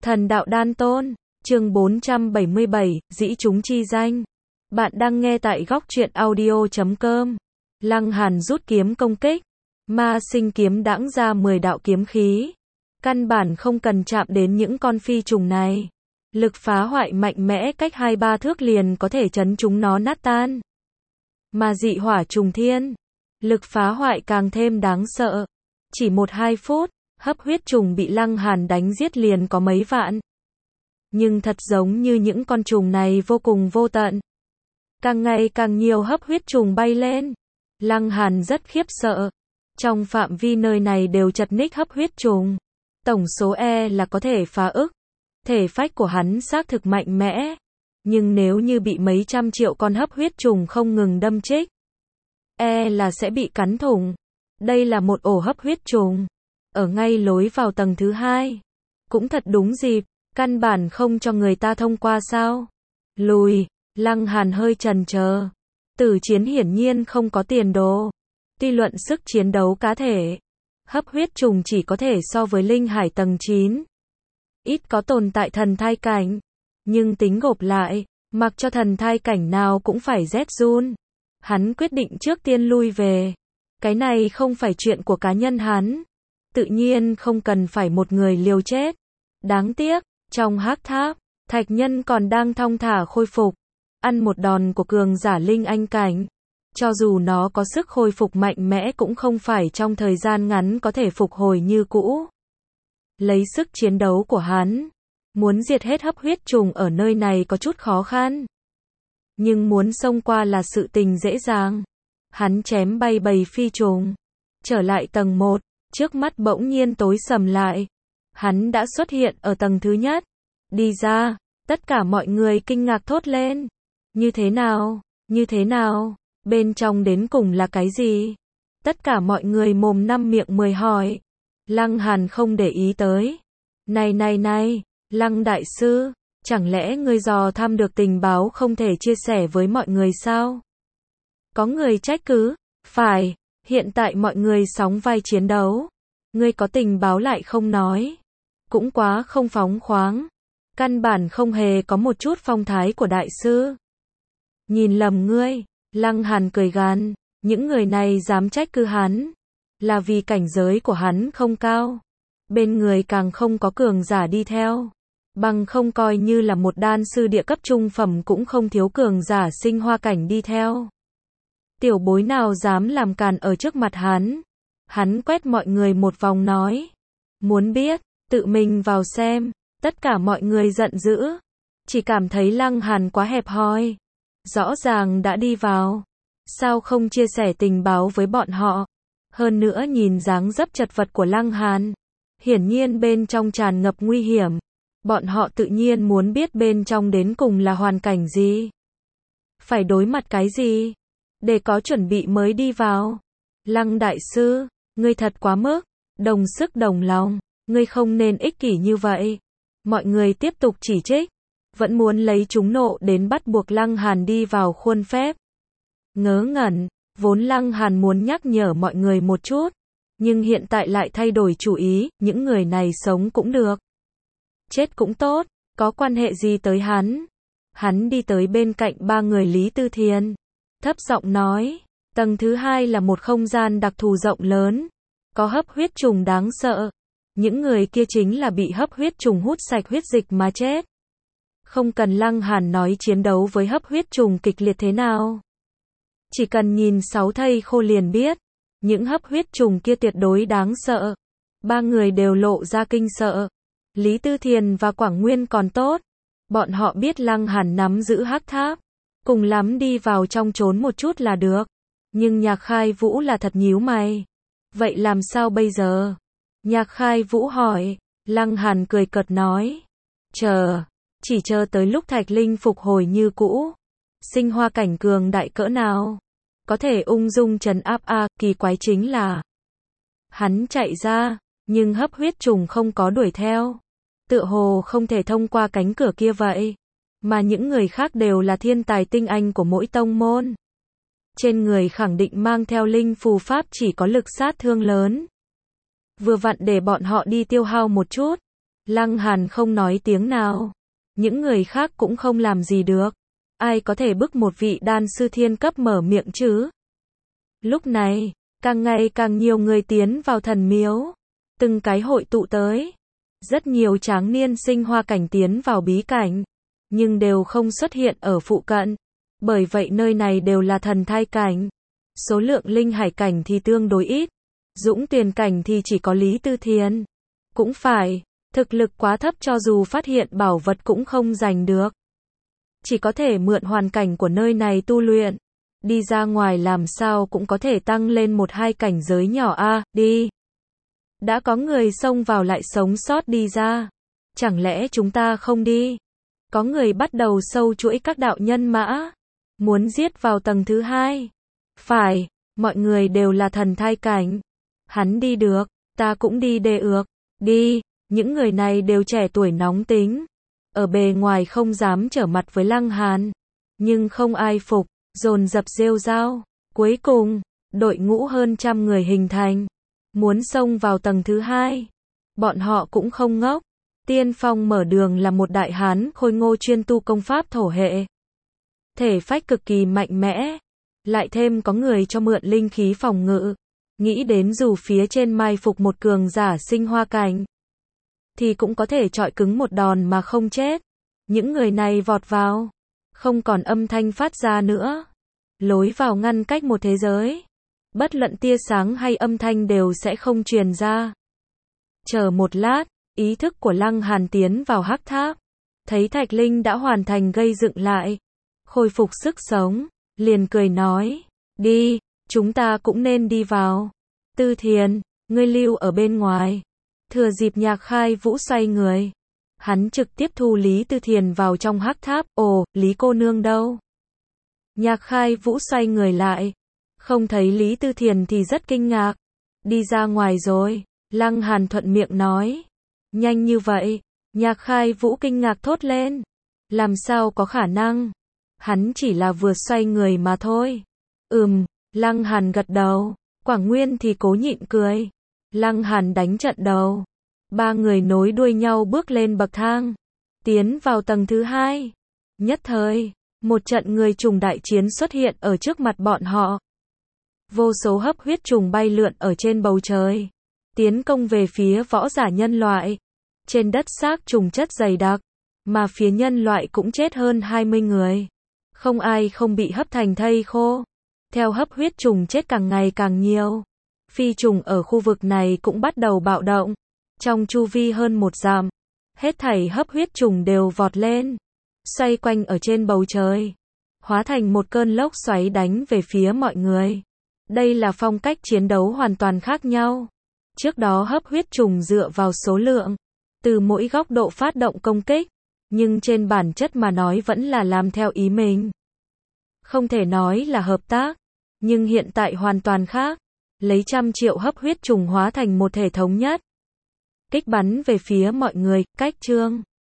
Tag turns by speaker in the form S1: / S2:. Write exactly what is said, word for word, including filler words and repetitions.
S1: Thần đạo đan tôn, chương bốn trăm bảy mươi bảy, dĩ chúng chi danh. Bạn đang nghe tại góc truyện audio chấm com. Lăng Hàn rút kiếm công kích. Ma sinh kiếm đãng ra mười đạo kiếm khí. Căn bản không cần chạm đến những con phi trùng này. Lực phá hoại mạnh mẽ cách hai ba thước liền có thể chấn chúng nó nát tan. Mà dị hỏa trùng thiên. Lực phá hoại càng thêm đáng sợ. Chỉ một hai phút, hấp huyết trùng bị Lăng Hàn đánh giết liền có mấy vạn. Nhưng thật giống như những con trùng này vô cùng vô tận. Càng ngày càng nhiều hấp huyết trùng bay lên. Lăng Hàn rất khiếp sợ. Trong phạm vi nơi này đều chật ních hấp huyết trùng. Tổng số e là có thể phá ức. Thể phách của hắn xác thực mạnh mẽ. Nhưng nếu như bị mấy trăm triệu con hấp huyết trùng không ngừng đâm chích, e là sẽ bị cắn thủng. Đây là một ổ hấp huyết trùng. Ở ngay lối vào tầng thứ hai. Cũng thật đúng dịp, căn bản không cho người ta thông qua sao. Lùi, Lăng Hàn hơi chần chờ. Tử chiến hiển nhiên không có tiền đồ. Tuy luận sức chiến đấu cá thể, hấp huyết trùng chỉ có thể so với linh hải tầng chín. Ít có tồn tại thần thai cảnh. Nhưng tính gộp lại, mặc cho thần thai cảnh nào cũng phải rét run. Hắn quyết định trước tiên lui về. Cái này không phải chuyện của cá nhân hắn. Tự nhiên không cần phải một người liều chết. Đáng tiếc, trong hắc tháp, thạch nhân còn đang thong thả khôi phục. Ăn một đòn của cường giả linh anh cảnh. Cho dù nó có sức khôi phục mạnh mẽ cũng không phải trong thời gian ngắn có thể phục hồi như cũ. Lấy sức chiến đấu của hắn, muốn diệt hết hấp huyết trùng ở nơi này có chút khó khăn. Nhưng muốn xông qua là sự tình dễ dàng. Hắn chém bay bầy phi trùng. Trở lại tầng một, trước mắt bỗng nhiên tối sầm lại. Hắn đã xuất hiện ở tầng thứ nhất. Đi ra, tất cả mọi người kinh ngạc thốt lên. Như thế nào? Như thế nào? Bên trong đến cùng là cái gì? Tất cả mọi người mồm năm miệng mười hỏi. Lăng Hàn không để ý tới. Này này này, Lăng đại sư, chẳng lẽ ngươi dò thăm được tình báo không thể chia sẻ với mọi người sao? Có người trách cứ. Phải, hiện tại mọi người sóng vai chiến đấu. Ngươi có tình báo lại không nói. Cũng quá không phóng khoáng. Căn bản không hề có một chút phong thái của đại sư. Nhìn lầm ngươi. Lăng Hàn cười gằn. Những người này dám trách cứ hắn. Là vì cảnh giới của hắn không cao. Bên người càng không có cường giả đi theo. Bằng không coi như là một đan sư địa cấp trung phẩm cũng không thiếu cường giả sinh hoa cảnh đi theo. Tiểu bối nào dám làm càn ở trước mặt hắn. Hắn quét mọi người một vòng nói. Muốn biết, tự mình vào xem. Tất cả mọi người giận dữ. Chỉ cảm thấy Lăng Hàn quá hẹp hòi. Rõ ràng đã đi vào. Sao không chia sẻ tình báo với bọn họ? Hơn nữa nhìn dáng dấp chật vật của Lăng Hàn. Hiển nhiên bên trong tràn ngập nguy hiểm. Bọn họ tự nhiên muốn biết bên trong đến cùng là hoàn cảnh gì. Phải đối mặt cái gì. Để có chuẩn bị mới đi vào. Lăng đại sư, ngươi thật quá mức. Đồng sức đồng lòng. Ngươi không nên ích kỷ như vậy. Mọi người tiếp tục chỉ trích. Vẫn muốn lấy chúng nộ đến bắt buộc Lăng Hàn đi vào khuôn phép. Ngớ ngẩn. Vốn Lăng Hàn muốn nhắc nhở mọi người một chút. Nhưng hiện tại lại thay đổi chủ ý. Những người này sống cũng được. Chết cũng tốt. Có quan hệ gì tới hắn. Hắn đi tới bên cạnh ba người Lý Tư Thiền. Thấp giọng nói. Tầng thứ hai là một không gian đặc thù rộng lớn. Có hấp huyết trùng đáng sợ. Những người kia chính là bị hấp huyết trùng hút sạch huyết dịch mà chết. Không cần Lăng Hàn nói chiến đấu với hấp huyết trùng kịch liệt thế nào. Chỉ cần nhìn sáu thây khô liền biết. Những hấp huyết trùng kia tuyệt đối đáng sợ. Ba người đều lộ ra kinh sợ. Lý Tư Thiền và Quảng Nguyên còn tốt. Bọn họ biết Lăng Hàn nắm giữ hắc tháp. Cùng lắm đi vào trong trốn một chút là được. Nhưng Nhạc Khai Vũ là thật nhíu mày. Vậy làm sao bây giờ? Nhạc Khai Vũ hỏi. Lăng Hàn cười cợt nói. Chờ. Chỉ chờ tới lúc Thạch Linh phục hồi như cũ. Sinh hoa cảnh cường đại cỡ nào. Có thể ung dung trấn áp a, kỳ quái chính là. Hắn chạy ra. Nhưng hấp huyết trùng không có đuổi theo. Tựa hồ không thể thông qua cánh cửa kia vậy. Mà những người khác đều là thiên tài tinh anh của mỗi tông môn. Trên người khẳng định mang theo linh phù pháp chỉ có lực sát thương lớn. Vừa vặn để bọn họ đi tiêu hao một chút. Lăng Hàn không nói tiếng nào. Những người khác cũng không làm gì được. Ai có thể bức một vị đan sư thiên cấp mở miệng chứ? Lúc này, càng ngày càng nhiều người tiến vào thần miếu. Từng cái hội tụ tới. Rất nhiều tráng niên sinh hoa cảnh tiến vào bí cảnh. Nhưng đều không xuất hiện ở phụ cận. Bởi vậy nơi này đều là thần thai cảnh. Số lượng linh hải cảnh thì tương đối ít. Dũng Tuyền cảnh thì chỉ có Lý Tư Thiền. Cũng phải, thực lực quá thấp cho dù phát hiện bảo vật cũng không giành được. Chỉ có thể mượn hoàn cảnh của nơi này tu luyện. Đi ra ngoài làm sao cũng có thể tăng lên một hai cảnh giới nhỏ a, à, đi. Đã có người xông vào lại sống sót đi ra. Chẳng lẽ chúng ta không đi? Có người bắt đầu sâu chuỗi các đạo nhân mã. Muốn giết vào tầng thứ hai. Phải, mọi người đều là thần thai cảnh. Hắn đi được, ta cũng đi đề ược. Đi, những người này đều trẻ tuổi nóng tính. Ở bề ngoài không dám trở mặt với Lăng Hàn. Nhưng không ai phục, dồn dập rêu rao. Cuối cùng, đội ngũ hơn trăm người hình thành. Muốn xông vào tầng thứ hai. Bọn họ cũng không ngốc. Tiên phong mở đường là một đại hán khôi ngô chuyên tu công pháp thổ hệ. Thể phách cực kỳ mạnh mẽ. Lại thêm có người cho mượn linh khí phòng ngự. Nghĩ đến dù phía trên mai phục một cường giả sinh hoa cảnh. Thì cũng có thể chọi cứng một đòn mà không chết. Những người này vọt vào. Không còn âm thanh phát ra nữa. Lối vào ngăn cách một thế giới. Bất luận tia sáng hay âm thanh đều sẽ không truyền ra. Chờ một lát, ý thức của Lăng Hàn tiến vào hắc tháp. Thấy Thạch Linh đã hoàn thành gây dựng lại. Khôi phục sức sống. Liền cười nói. Đi, chúng ta cũng nên đi vào. Tư Thiền, ngươi lưu ở bên ngoài. Thừa dịp Nhạc Khai Vũ xoay người. Hắn trực tiếp thu Lý Tư Thiền vào trong hắc tháp. Ồ, Lý cô nương đâu? Nhạc Khai Vũ xoay người lại. Không thấy Lý Tư Thiền thì rất kinh ngạc. Đi ra ngoài rồi. Lăng Hàn thuận miệng nói. Nhanh như vậy. Nhạc Khai Vũ kinh ngạc thốt lên. Làm sao có khả năng? Hắn chỉ là vừa xoay người mà thôi. Ừm, Lăng Hàn gật đầu. Quảng Nguyên thì cố nhịn cười. Lăng Hàn đánh trận đầu. Ba người nối đuôi nhau bước lên bậc thang. Tiến vào tầng thứ hai. Nhất thời, một trận người trùng đại chiến xuất hiện ở trước mặt bọn họ. Vô số hấp huyết trùng bay lượn ở trên bầu trời. Tiến công về phía võ giả nhân loại. Trên đất xác trùng chất dày đặc. Mà phía nhân loại cũng chết hơn hai mươi người. Không ai không bị hấp thành thây khô. Theo hấp huyết trùng chết càng ngày càng nhiều. Phi trùng ở khu vực này cũng bắt đầu bạo động. Trong chu vi hơn một dặm. Hết thảy hấp huyết trùng đều vọt lên. Xoay quanh ở trên bầu trời. Hóa thành một cơn lốc xoáy đánh về phía mọi người. Đây là phong cách chiến đấu hoàn toàn khác nhau. Trước đó hấp huyết trùng dựa vào số lượng. Từ mỗi góc độ phát động công kích. Nhưng trên bản chất mà nói vẫn là làm theo ý mình. Không thể nói là hợp tác. Nhưng hiện tại hoàn toàn khác. Lấy trăm triệu hấp huyết trùng hóa thành một thể thống nhất. Kích bắn về phía mọi người, cách chương.